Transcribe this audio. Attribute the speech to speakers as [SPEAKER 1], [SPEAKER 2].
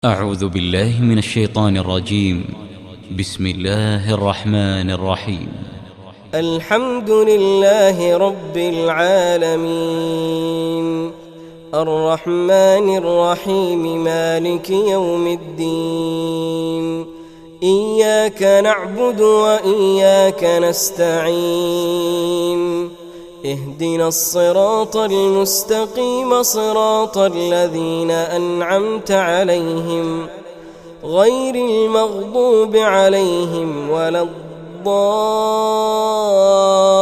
[SPEAKER 1] أعوذ بالله من الشيطان الرجيم. بسم الله الرحمن الرحيم.
[SPEAKER 2] الحمد لله رب العالمين الرحمن الرحيم مالك يوم الدين إياك نعبد وإياك نستعين اهدنا الصراط المستقيم صراط الذين أنعمت عليهم غير المغضوب عليهم ولا الضالين